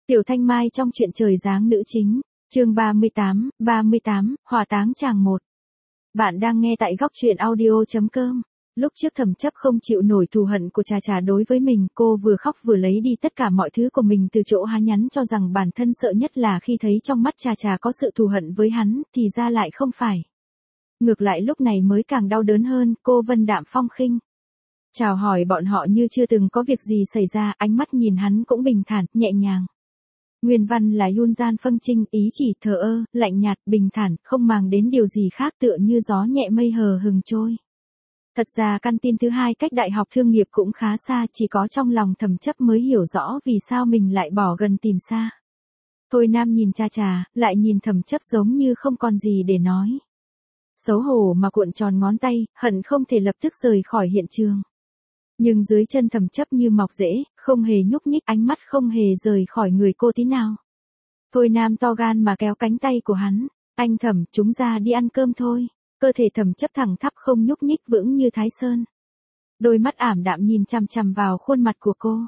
Tiểu Thanh Mai trong truyện Trời Giáng nữ chính, chương 38, hỏa táng chàng 1. Bạn đang nghe tại góc truyện audio.com. Lúc trước Thẩm Chấp không chịu nổi thù hận của Trà đối với mình, cô vừa khóc vừa lấy đi tất cả mọi thứ của mình từ chỗ hắn, nhắn cho rằng bản thân sợ nhất là khi thấy trong mắt Trà có sự thù hận với hắn, thì ra lại không phải. Ngược lại lúc này mới càng đau đớn hơn, cô vân đạm phong khinh. Chào hỏi bọn họ như chưa từng có việc gì xảy ra, ánh mắt nhìn hắn cũng bình thản, nhẹ nhàng. Nguyên văn là Yun Gian Phân Trinh, ý chỉ thờ ơ, lạnh nhạt, bình thản, không màng đến điều gì khác, tựa như gió nhẹ mây hờ hừng trôi. Thật ra căn tin thứ hai cách đại học thương nghiệp cũng khá xa, chỉ có trong lòng Thẩm Chấp mới hiểu rõ vì sao mình lại bỏ gần tìm xa. Thôi Nam nhìn Trà, lại nhìn Thẩm Chấp giống như không còn gì để nói. Xấu hổ mà cuộn tròn ngón tay, hận không thể lập tức rời khỏi hiện trường. Nhưng dưới chân Thẩm Chấp như mọc rễ, không hề nhúc nhích, ánh mắt không hề rời khỏi người cô tí nào. Thôi Nam to gan mà kéo cánh tay của hắn, anh Thẩm, chúng ra đi ăn cơm thôi. Cơ thể Thẩm Chấp thẳng thắp không nhúc nhích, vững như Thái Sơn. Đôi mắt ảm đạm nhìn chằm chằm vào khuôn mặt của cô.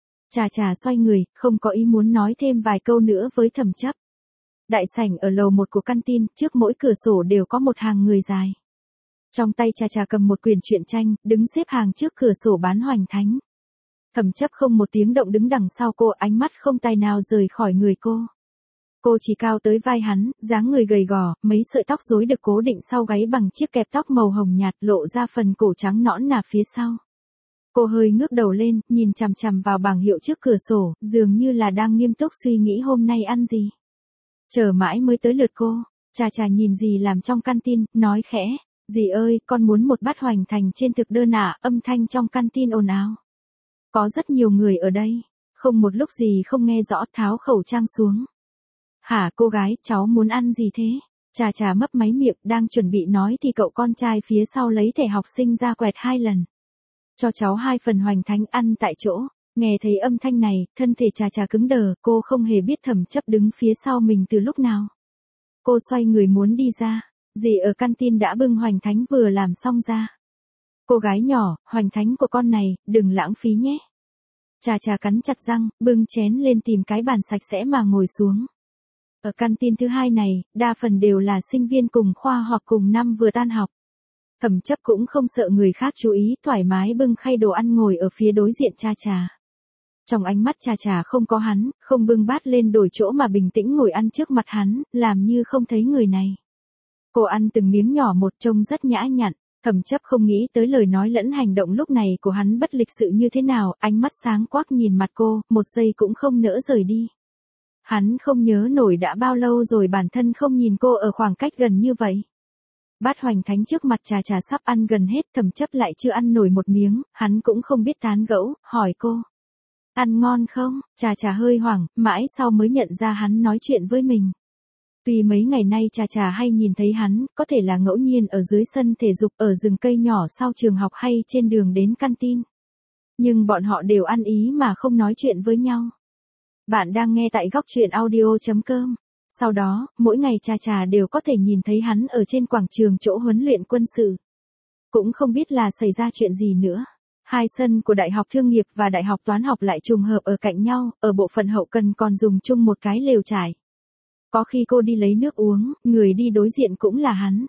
Trà xoay người, không có ý muốn nói thêm vài câu nữa với Thẩm Chấp. Đại sảnh ở lầu 1 của căn tin, trước mỗi cửa sổ đều có một hàng người dài. Trong tay Trà cầm một quyển truyện tranh, đứng xếp hàng trước cửa sổ bán hoành thánh. Thẩm Chấp không một tiếng động đứng đằng sau cô, ánh mắt không tài nào rời khỏi người cô. Cô chỉ cao tới vai hắn, dáng người gầy gò, mấy sợi tóc rối được cố định sau gáy bằng chiếc kẹp tóc màu hồng nhạt, lộ ra phần cổ trắng nõn nà phía sau. Cô hơi ngước đầu lên, nhìn chằm chằm vào bảng hiệu trước cửa sổ, dường như là đang nghiêm túc suy nghĩ hôm nay ăn gì. Chờ mãi mới tới lượt cô, Trà nhìn dì làm trong căn tin, nói khẽ, dì ơi, con muốn một bát hoành thành trên thực đơn ạ. Âm thanh trong căn tin ồn ào. Có rất nhiều người ở đây, không một lúc gì không nghe rõ, tháo khẩu trang xuống. Hả cô gái, cháu muốn ăn gì thế? Trà mấp máy miệng, đang chuẩn bị nói thì cậu con trai phía sau lấy thẻ học sinh ra quẹt 2 lần. Cho cháu 2 phần hoành thánh ăn tại chỗ. Nghe thấy âm thanh này, thân thể Trà cứng đờ, cô không hề biết Thẩm Chấp đứng phía sau mình từ lúc nào. Cô xoay người muốn đi ra, dì ở căn tin đã bưng hoành thánh vừa làm xong ra. Cô gái nhỏ, hoành thánh của con này, đừng lãng phí nhé. Trà cắn chặt răng, bưng chén lên tìm cái bàn sạch sẽ mà ngồi xuống. Ở căn tin thứ hai này, đa phần đều là sinh viên cùng khoa hoặc cùng năm vừa tan học. Thẩm Chấp cũng không sợ người khác chú ý, thoải mái bưng khay đồ ăn ngồi ở phía đối diện Trà. Trong ánh mắt Trà không có hắn, không bưng bát lên đổi chỗ mà bình tĩnh ngồi ăn trước mặt hắn, làm như không thấy người này. Cô ăn từng miếng nhỏ một, trông rất nhã nhặn. Thẩm Chấp không nghĩ tới lời nói lẫn hành động lúc này của hắn bất lịch sự như thế nào, ánh mắt sáng quắc nhìn mặt cô, một giây cũng không nỡ rời đi. Hắn không nhớ nổi đã bao lâu rồi bản thân không nhìn cô ở khoảng cách gần như vậy. Bát hoành thánh trước mặt Trà sắp ăn gần hết, Thẩm Chấp lại chưa ăn nổi một miếng, hắn cũng không biết tán gẫu, hỏi cô. Ăn ngon không? Trà hơi hoảng, mãi sau mới nhận ra hắn nói chuyện với mình. Tuy mấy ngày nay Trà hay nhìn thấy hắn, có thể là ngẫu nhiên ở dưới sân thể dục, ở rừng cây nhỏ sau trường học hay trên đường đến căn tin. Nhưng bọn họ đều ăn ý mà không nói chuyện với nhau. Bạn đang nghe tại góc truyện audio.com. Sau đó, mỗi ngày Trà đều có thể nhìn thấy hắn ở trên quảng trường chỗ huấn luyện quân sự. Cũng không biết là xảy ra chuyện gì nữa. Hai sân của Đại học Thương nghiệp và Đại học Toán học lại trùng hợp ở cạnh nhau, ở bộ phận hậu cần còn dùng chung một cái lều trải. Có khi cô đi lấy nước uống, người đi đối diện cũng là hắn.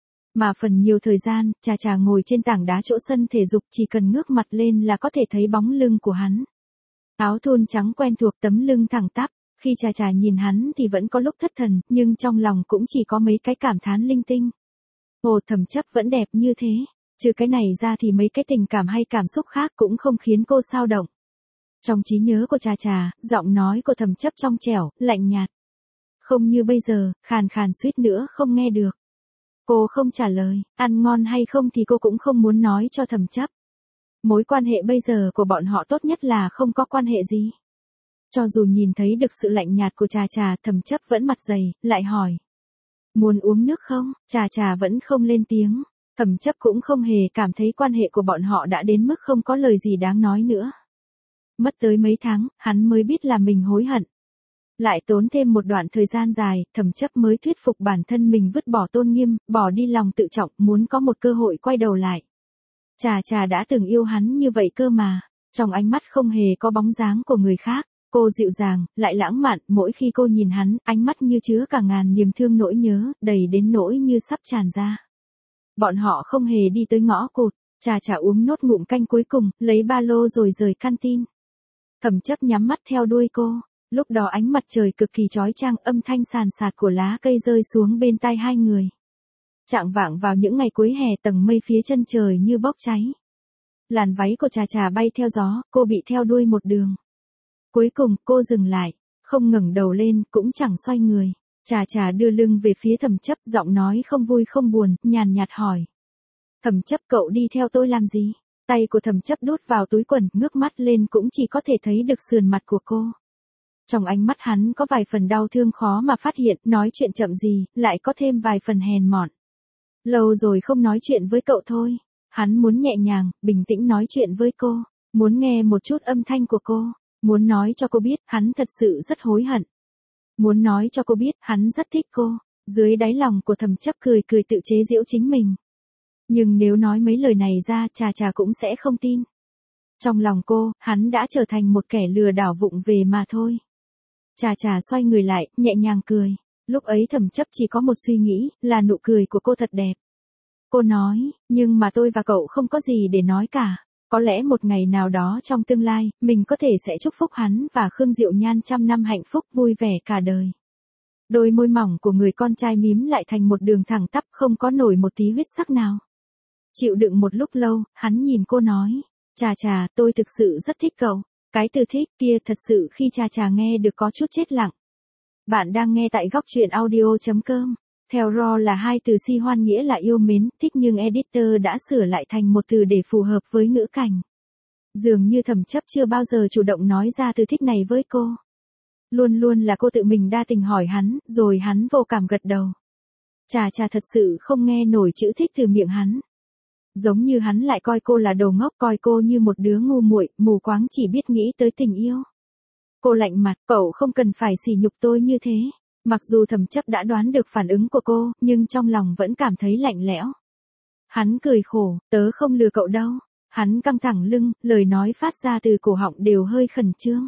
Mà phần nhiều thời gian, Trà ngồi trên tảng đá chỗ sân thể dục, chỉ cần ngước mặt lên là có thể thấy bóng lưng của hắn. Áo thun trắng quen thuộc, tấm lưng thẳng tắp. Khi Trà nhìn hắn thì vẫn có lúc thất thần, nhưng trong lòng cũng chỉ có mấy cái cảm thán linh tinh. Ồ, Thẩm Chấp vẫn đẹp như thế. Trừ cái này ra thì mấy cái tình cảm hay cảm xúc khác cũng không khiến cô xao động. Trong trí nhớ của Trà, giọng nói của Thẩm Chấp trong trẻo, lạnh nhạt. Không như bây giờ, khàn suýt nữa không nghe được. Cô không trả lời, ăn ngon hay không thì cô cũng không muốn nói cho Thẩm Chấp. Mối quan hệ bây giờ của bọn họ tốt nhất là không có quan hệ gì. Cho dù nhìn thấy được sự lạnh nhạt của Trà, Thẩm Chấp vẫn mặt dày, lại hỏi. Muốn uống nước không? Trà vẫn không lên tiếng. Thẩm Chấp cũng không hề cảm thấy quan hệ của bọn họ đã đến mức không có lời gì đáng nói nữa. Mất tới mấy tháng, hắn mới biết là mình hối hận. Lại tốn thêm một đoạn thời gian dài, Thẩm Chấp mới thuyết phục bản thân mình vứt bỏ tôn nghiêm, bỏ đi lòng tự trọng, muốn có một cơ hội quay đầu lại. Trà đã từng yêu hắn như vậy cơ mà, trong ánh mắt không hề có bóng dáng của người khác. Cô dịu dàng, lại lãng mạn, mỗi khi cô nhìn hắn, ánh mắt như chứa cả ngàn niềm thương nỗi nhớ, đầy đến nỗi như sắp tràn ra. Bọn họ không hề đi tới ngõ cụt, Trà Trà uống nốt ngụm canh cuối cùng, lấy ba lô rồi rời canteen. Thẩm Chấp nhắm mắt theo đuôi cô, lúc đó ánh mặt trời cực kỳ chói chang, âm thanh sàn sạt của lá cây rơi xuống bên tai hai người. Chạng vạng vào những ngày cuối hè, tầng mây phía chân trời như bốc cháy. Làn váy của Trà Trà bay theo gió, cô bị theo đuôi một đường. Cuối cùng, cô dừng lại, không ngẩng đầu lên, cũng chẳng xoay người. Trà Trà đưa lưng về phía Thẩm Chấp, giọng nói không vui không buồn, nhàn nhạt hỏi. Thẩm Chấp, cậu đi theo tôi làm gì? Tay của Thẩm Chấp đút vào túi quần, ngước mắt lên cũng chỉ có thể thấy được sườn mặt của cô. Trong ánh mắt hắn có vài phần đau thương khó mà phát hiện, nói chuyện chậm gì, lại có thêm vài phần hèn mọn. Lâu rồi không nói chuyện với cậu thôi. Hắn muốn nhẹ nhàng, bình tĩnh nói chuyện với cô, muốn nghe một chút âm thanh của cô, muốn nói cho cô biết hắn thật sự rất hối hận. Muốn nói cho cô biết hắn rất thích cô. Dưới đáy lòng của Thẩm Chấp cười cười tự chế giễu chính mình. Nhưng nếu nói mấy lời này ra, Trà Trà cũng sẽ không tin. Trong lòng cô, hắn đã trở thành một kẻ lừa đảo vụng về mà thôi. Trà Trà xoay người lại, nhẹ nhàng cười. Lúc ấy Thẩm Chấp chỉ có một suy nghĩ, là nụ cười của cô thật đẹp. Cô nói, nhưng mà tôi và cậu không có gì để nói cả. Có lẽ một ngày nào đó trong tương lai, mình có thể sẽ chúc phúc hắn và Khương Diệu Nhan trăm năm hạnh phúc vui vẻ cả đời. Đôi môi mỏng của người con trai mím lại thành một đường thẳng tắp, không có nổi một tí huyết sắc nào. Chịu đựng một lúc lâu, hắn nhìn cô nói, Trà Trà, tôi thực sự rất thích cậu. Cái từ thích kia thật sự khi Trà Trà nghe được có chút chết lặng. Bạn đang nghe tại góc truyện audio.com. Theo Ro là hai từ si hoan nghĩa là yêu mến, thích, nhưng editor đã sửa lại thành một từ để phù hợp với ngữ cảnh. Dường như Thẩm Chấp chưa bao giờ chủ động nói ra từ thích này với cô. Luôn luôn là cô tự mình đa tình hỏi hắn, rồi hắn vô cảm gật đầu. Trà Trà thật sự không nghe nổi chữ thích từ miệng hắn. Giống như hắn lại coi cô là đồ ngốc, coi cô như một đứa ngu muội, mù quáng chỉ biết nghĩ tới tình yêu. Cô lạnh mặt, cậu không cần phải sỉ nhục tôi như thế. Mặc dù Thẩm Chấp đã đoán được phản ứng của cô, nhưng trong lòng vẫn cảm thấy lạnh lẽo. Hắn cười khổ, tớ không lừa cậu đâu. Hắn căng thẳng lưng, lời nói phát ra từ cổ họng đều hơi khẩn trương.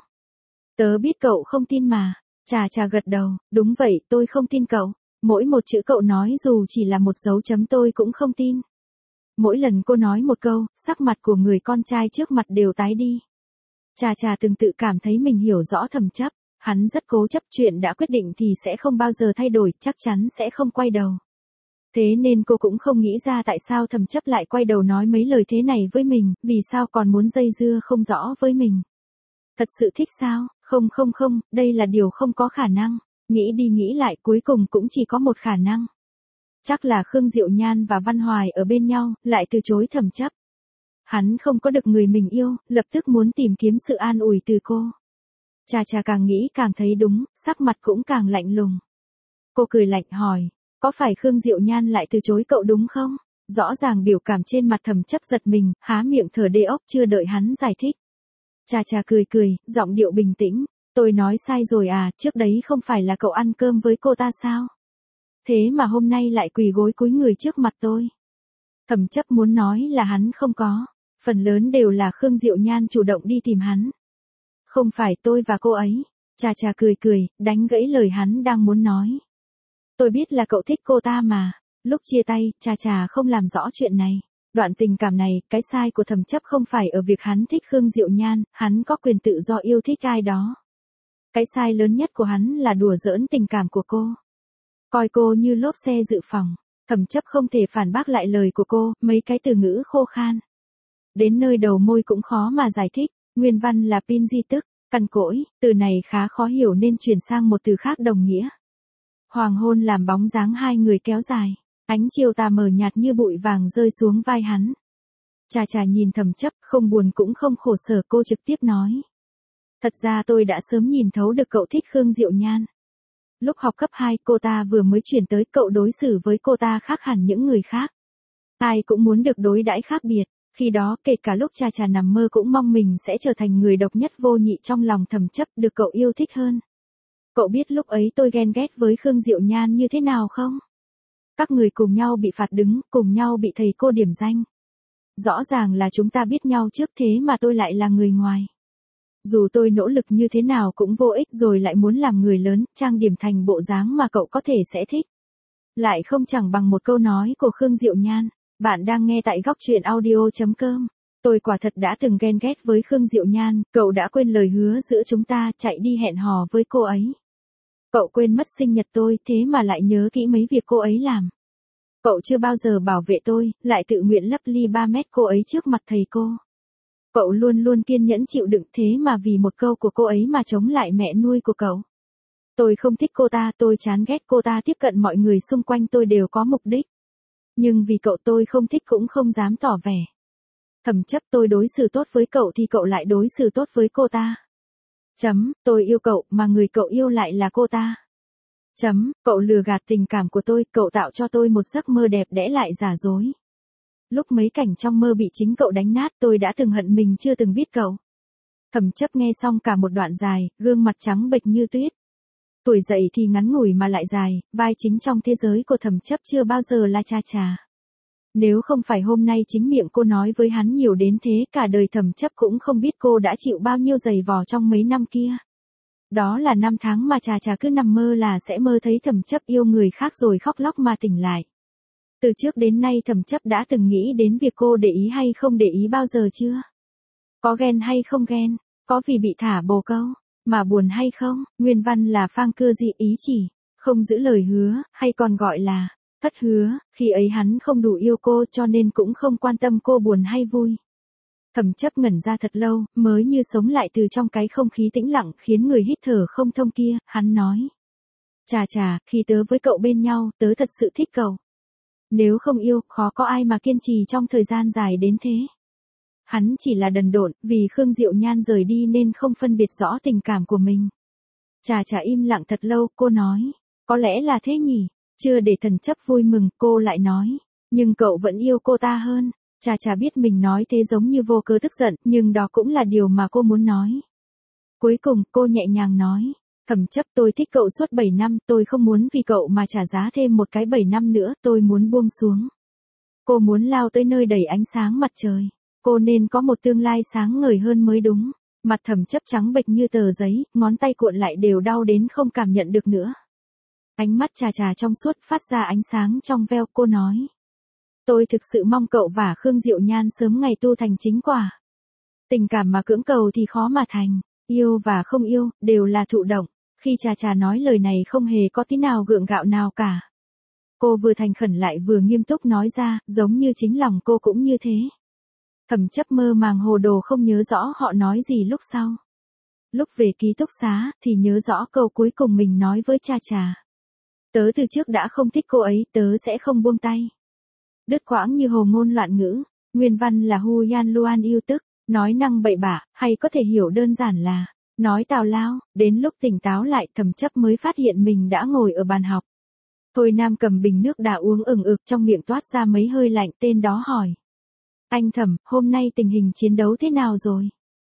Tớ biết cậu không tin mà. Trà Trà gật đầu, đúng vậy, tôi không tin cậu. Mỗi một chữ cậu nói dù chỉ là một dấu chấm tôi cũng không tin. Mỗi lần cô nói một câu, sắc mặt của người con trai trước mặt đều tái đi. Trà Trà từng tự cảm thấy mình hiểu rõ Thẩm Chấp. Hắn rất cố chấp, chuyện đã quyết định thì sẽ không bao giờ thay đổi, chắc chắn sẽ không quay đầu. Thế nên cô cũng không nghĩ ra tại sao Thẩm Chấp lại quay đầu nói mấy lời thế này với mình, vì sao còn muốn dây dưa không rõ với mình. Thật sự thích sao? Không, đây là điều không có khả năng. Nghĩ đi nghĩ lại cuối cùng cũng chỉ có một khả năng. Chắc là Khương Diệu Nhan và Văn Hoài ở bên nhau, lại từ chối Thẩm Chấp. Hắn không có được người mình yêu, lập tức muốn tìm kiếm sự an ủi từ cô. Trà Trà càng nghĩ càng thấy đúng, sắc mặt cũng càng lạnh lùng. Cô cười lạnh hỏi, có phải Khương Diệu Nhan lại từ chối cậu đúng không? Rõ ràng biểu cảm trên mặt Thẩm Chấp giật mình, há miệng thở đê ốc chưa đợi hắn giải thích. Trà Trà cười, giọng điệu bình tĩnh, tôi nói sai rồi à, trước đấy không phải là cậu ăn cơm với cô ta sao? Thế mà hôm nay lại quỳ gối cúi người trước mặt tôi. Thẩm Chấp muốn nói là hắn không có, phần lớn đều là Khương Diệu Nhan chủ động đi tìm hắn. Không phải tôi và cô ấy. Trà Trà cười, đánh gãy lời hắn đang muốn nói. Tôi biết là cậu thích cô ta mà. Lúc chia tay, Trà Trà không làm rõ chuyện này. Đoạn tình cảm này, cái sai của Thẩm Chấp không phải ở việc hắn thích Khương Diệu Nhan, hắn có quyền tự do yêu thích ai đó. Cái sai lớn nhất của hắn là đùa giỡn tình cảm của cô. Coi cô như lốp xe dự phòng. Thẩm Chấp không thể phản bác lại lời của cô, mấy cái từ ngữ khô khan. Đến nơi đầu môi cũng khó mà giải thích. Nguyên văn là pin di tức, cằn cỗi, từ này khá khó hiểu nên chuyển sang một từ khác đồng nghĩa. Hoàng hôn làm bóng dáng hai người kéo dài, ánh chiều tà mờ nhạt như bụi vàng rơi xuống vai hắn. Trà Trà nhìn Thẩm Chấp, không buồn cũng không khổ sở, cô trực tiếp nói. Thật ra tôi đã sớm nhìn thấu được cậu thích Khương Diệu Nhan. Lúc học cấp 2 cô ta vừa mới chuyển tới, cậu đối xử với cô ta khác hẳn những người khác. Ai cũng muốn được đối đãi khác biệt. Khi đó, kể cả lúc Trà Trà nằm mơ cũng mong mình sẽ trở thành người độc nhất vô nhị trong lòng Thẩm Chấp, được cậu yêu thích hơn. Cậu biết lúc ấy tôi ghen ghét với Khương Diệu Nhan như thế nào không? Các người cùng nhau bị phạt đứng, cùng nhau bị thầy cô điểm danh. Rõ ràng là chúng ta biết nhau trước thế mà tôi lại là người ngoài. Dù tôi nỗ lực như thế nào cũng vô ích rồi lại muốn làm người lớn, trang điểm thành bộ dáng mà cậu có thể sẽ thích. Lại không chẳng bằng một câu nói của Khương Diệu Nhan. Bạn đang nghe tại góc truyện audio.com. Tôi quả thật đã từng ghen ghét với Khương Diệu Nhan, cậu đã quên lời hứa giữa chúng ta, chạy đi hẹn hò với cô ấy. Cậu quên mất sinh nhật tôi, thế mà lại nhớ kỹ mấy việc cô ấy làm. Cậu chưa bao giờ bảo vệ tôi, lại tự nguyện lấp ly 3 mét cô ấy trước mặt thầy cô. Cậu luôn luôn kiên nhẫn chịu đựng, thế mà vì một câu của cô ấy mà chống lại mẹ nuôi của cậu. Tôi không thích cô ta, tôi chán ghét cô ta, tiếp cận mọi người xung quanh tôi đều có mục đích. Nhưng vì cậu tôi không thích cũng không dám tỏ vẻ. Thẩm Chấp, tôi đối xử tốt với cậu thì cậu lại đối xử tốt với cô ta. Tôi yêu cậu mà người cậu yêu lại là cô ta. Cậu lừa gạt tình cảm của tôi, cậu tạo cho tôi một giấc mơ đẹp đẽ lại giả dối. Lúc mấy cảnh trong mơ bị chính cậu đánh nát, tôi đã từng hận mình chưa từng biết cậu. Thẩm Chấp nghe xong cả một đoạn dài, gương mặt trắng bệch như tuyết. Tuổi dậy thì ngắn ngủi mà lại dài, vai chính trong thế giới của Thẩm Chấp chưa bao giờ là Cha Trà. Nếu không phải hôm nay chính miệng cô nói với hắn nhiều đến thế, cả đời Thẩm Chấp cũng không biết cô đã chịu bao nhiêu giày vò trong mấy năm kia. Đó là năm tháng mà Trà Trà cứ nằm mơ là sẽ mơ thấy Thẩm Chấp yêu người khác rồi khóc lóc mà tỉnh lại. Từ trước đến nay Thẩm Chấp đã từng nghĩ đến việc cô để ý hay không để ý bao giờ chưa? Có ghen hay không ghen? Có vì bị thả bồ câu mà buồn hay không? Nguyên văn là phang cưa dị, ý chỉ không giữ lời hứa, hay còn gọi là thất hứa. Khi ấy hắn không đủ yêu cô cho nên cũng không quan tâm cô buồn hay vui. Thẩm Chấp ngẩn ra thật lâu, mới như sống lại từ trong cái không khí tĩnh lặng khiến người hít thở không thông kia. Hắn nói: Trà Trà, khi tớ với cậu bên nhau, tớ thật sự thích cậu. Nếu không yêu, khó có ai mà kiên trì trong thời gian dài đến thế. Hắn chỉ là đần độn, vì Khương Diệu Nhan rời đi nên không phân biệt rõ tình cảm của mình. Trà Trà im lặng thật lâu, cô nói: có lẽ là thế nhỉ. Chưa để Thẩm Chấp vui mừng, cô lại nói: nhưng cậu vẫn yêu cô ta hơn. Trà Trà biết mình nói thế giống như vô cớ tức giận, nhưng đó cũng là điều mà cô muốn nói. Cuối cùng, cô nhẹ nhàng nói: Thẩm Chấp, tôi thích cậu suốt 7 năm, tôi không muốn vì cậu mà trả giá thêm một cái 7 năm nữa, tôi muốn buông xuống. Cô muốn lao tới nơi đầy ánh sáng mặt trời. Cô nên có một tương lai sáng ngời hơn mới đúng. Mặt Thẩm Chấp trắng bệch như tờ giấy, ngón tay cuộn lại đều đau đến không cảm nhận được nữa. Ánh mắt Trà Trà trong suốt phát ra ánh sáng trong veo, cô nói: tôi thực sự mong cậu và Khương Diệu Nhan sớm ngày tu thành chính quả. Tình cảm mà cưỡng cầu thì khó mà thành, yêu và không yêu, đều là thụ động. Khi Trà Trà nói lời này không hề có tí nào gượng gạo nào cả. Cô vừa thành khẩn lại vừa nghiêm túc nói ra, giống như chính lòng cô cũng như thế. Thẩm Chấp mơ màng hồ đồ không nhớ rõ họ nói gì lúc sau. Lúc về ký túc xá, thì nhớ rõ câu cuối cùng mình nói với Trà Trà. Tớ từ trước đã không thích cô ấy, tớ sẽ không buông tay. Đứt quãng như hồ ngôn loạn ngữ. Nguyên văn là Hu Yan Luan yêu tức, nói năng bậy bạ, hay có thể hiểu đơn giản là nói tào lao. Đến lúc tỉnh táo lại, Thẩm Chấp mới phát hiện mình đã ngồi ở bàn học. Thôi Nam cầm bình nước đá uống ừng ực, trong miệng toát ra mấy hơi lạnh. Tên đó hỏi: anh Thẩm, hôm nay tình hình chiến đấu thế nào rồi?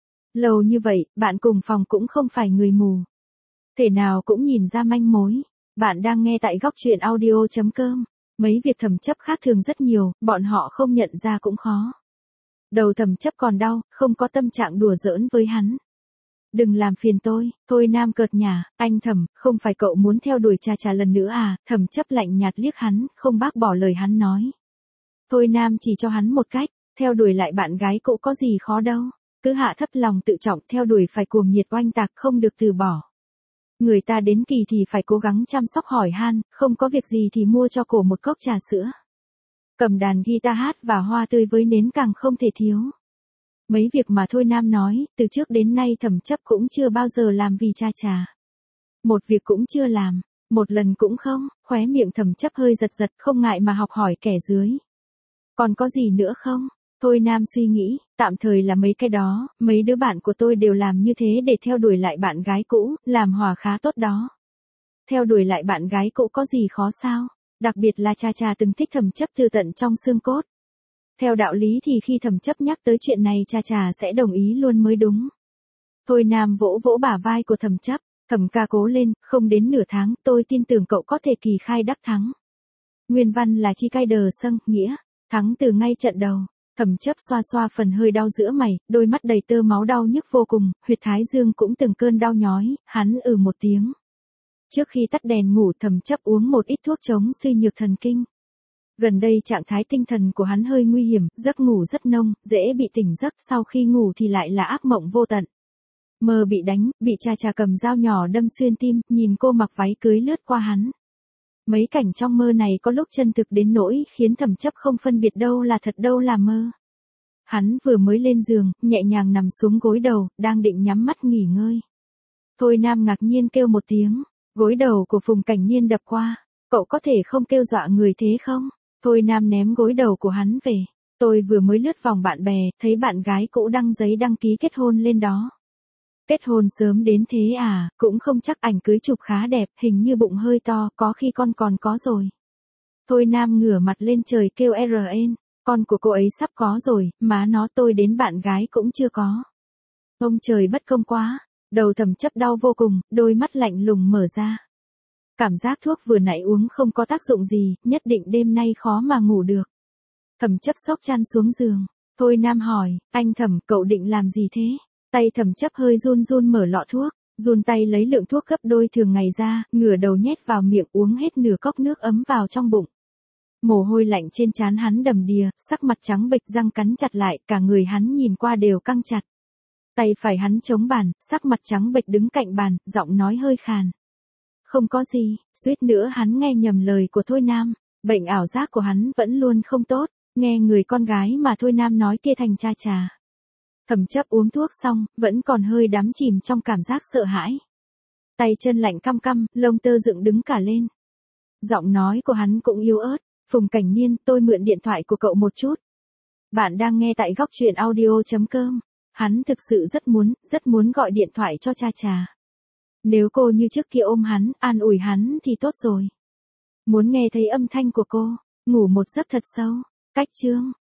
Lâu như vậy, bạn cùng phòng cũng không phải người mù. Thể nào cũng nhìn ra manh mối. Bạn đang nghe tại góc truyện audio.com. Mấy việc Thẩm Chấp khác thường rất nhiều, bọn họ không nhận ra cũng khó. Đầu Thẩm Chấp còn đau, không có tâm trạng đùa giỡn với hắn. Đừng làm phiền tôi. Thôi Nam cợt nhả: anh Thẩm, không phải cậu muốn theo đuổi Trà Trà lần nữa à? Thẩm Chấp lạnh nhạt liếc hắn, không bác bỏ lời hắn nói. Thôi Nam chỉ cho hắn một cách: theo đuổi lại bạn gái cũ có gì khó đâu. Cứ hạ thấp lòng tự trọng, theo đuổi phải cuồng nhiệt oanh tạc, không được từ bỏ. Người ta đến kỳ thì phải cố gắng chăm sóc hỏi han, không có việc gì thì mua cho cổ một cốc trà sữa. Cầm đàn guitar hát và hoa tươi với nến càng không thể thiếu. Mấy việc mà Thôi Nam nói, từ trước đến nay Thẩm Chấp cũng chưa bao giờ làm vì Trà Trà. Một việc cũng chưa làm, một lần cũng không. Khóe miệng Thẩm Chấp hơi giật giật, không ngại mà học hỏi kẻ dưới. Còn có gì nữa không? Thôi Nam suy nghĩ, tạm thời là mấy cái đó, mấy đứa bạn của tôi đều làm như thế để theo đuổi lại bạn gái cũ, làm hòa khá tốt đó. Theo đuổi lại bạn gái cũ có gì khó sao? Đặc biệt là Trà Trà từng thích Thẩm Chấp từ tận trong xương cốt. Theo đạo lý thì khi Thẩm Chấp nhắc tới chuyện này Trà Trà sẽ đồng ý luôn mới đúng. Thôi Nam vỗ vỗ bả vai của Thẩm Chấp: Thẩm ca cố lên, không đến nửa tháng, tôi tin tưởng cậu có thể kỳ khai đắc thắng. Nguyên văn là chi cai đờ sâng, nghĩa thắng từ ngay trận đầu. Thẩm chấp xoa xoa phần hơi đau giữa mày, đôi mắt đầy tơ máu đau nhức vô cùng, huyệt thái dương cũng từng cơn đau nhói, hắn một tiếng. Trước khi tắt đèn ngủ Thẩm chấp uống một ít thuốc chống suy nhược thần kinh. Gần đây trạng thái tinh thần của hắn hơi nguy hiểm, giấc ngủ rất nông, dễ bị tỉnh giấc, sau khi ngủ thì lại là ác mộng vô tận. Mơ bị đánh, bị cha cha cầm dao nhỏ đâm xuyên tim, nhìn cô mặc váy cưới lướt qua hắn. Mấy cảnh trong mơ này có lúc chân thực đến nỗi khiến Thẩm chấp không phân biệt đâu là thật đâu là mơ. Hắn vừa mới lên giường, nhẹ nhàng nằm xuống gối đầu, đang định nhắm mắt nghỉ ngơi. Thôi Nam ngạc nhiên kêu một tiếng, gối đầu của Phùng Cảnh Niên đập qua, cậu có thể không kêu dọa người thế không? Thôi Nam ném gối đầu của hắn về, tôi vừa mới lướt vòng bạn bè, thấy bạn gái cũ đăng giấy đăng ký kết hôn lên đó. Kết hôn sớm đến thế à, cũng không chắc, ảnh cưới chụp khá đẹp, hình như bụng hơi to, có khi con còn có rồi. Thôi Nam ngửa mặt lên trời kêu RN, con của cô ấy sắp có rồi, má nó tôi đến bạn gái cũng chưa có. Ông trời bất công quá, đầu Thẩm chấp đau vô cùng, đôi mắt lạnh lùng mở ra. Cảm giác thuốc vừa nãy uống không có tác dụng gì, nhất định đêm nay khó mà ngủ được. Thẩm chấp xốc chăn xuống giường, Thôi Nam hỏi, anh Thẩm, cậu định làm gì thế? Tay Thẩm chấp hơi run run mở lọ thuốc, run tay lấy lượng thuốc gấp đôi thường ngày ra, ngửa đầu nhét vào miệng uống hết nửa cốc nước ấm vào trong bụng. Mồ hôi lạnh trên trán hắn đầm đìa, sắc mặt trắng bệch, răng cắn chặt lại, cả người hắn nhìn qua đều căng chặt. Tay phải hắn chống bàn, sắc mặt trắng bệch đứng cạnh bàn, giọng nói hơi khàn. Không có gì, suýt nữa hắn nghe nhầm lời của Thôi Nam, bệnh ảo giác của hắn vẫn luôn không tốt, nghe người con gái mà Thôi Nam nói kia thành cha trà. Thẩm chấp uống thuốc xong, vẫn còn hơi đắm chìm trong cảm giác sợ hãi. Tay chân lạnh căm căm, lông tơ dựng đứng cả lên. Giọng nói của hắn cũng yếu ớt, Phùng Cảnh Niên, tôi mượn điện thoại của cậu một chút. Bạn đang nghe tại góc truyện audio.com. Hắn thực sự rất muốn gọi điện thoại cho cha trà. Nếu cô như trước kia ôm hắn, an ủi hắn thì tốt rồi. Muốn nghe thấy âm thanh của cô, ngủ một giấc thật sâu. Cách chương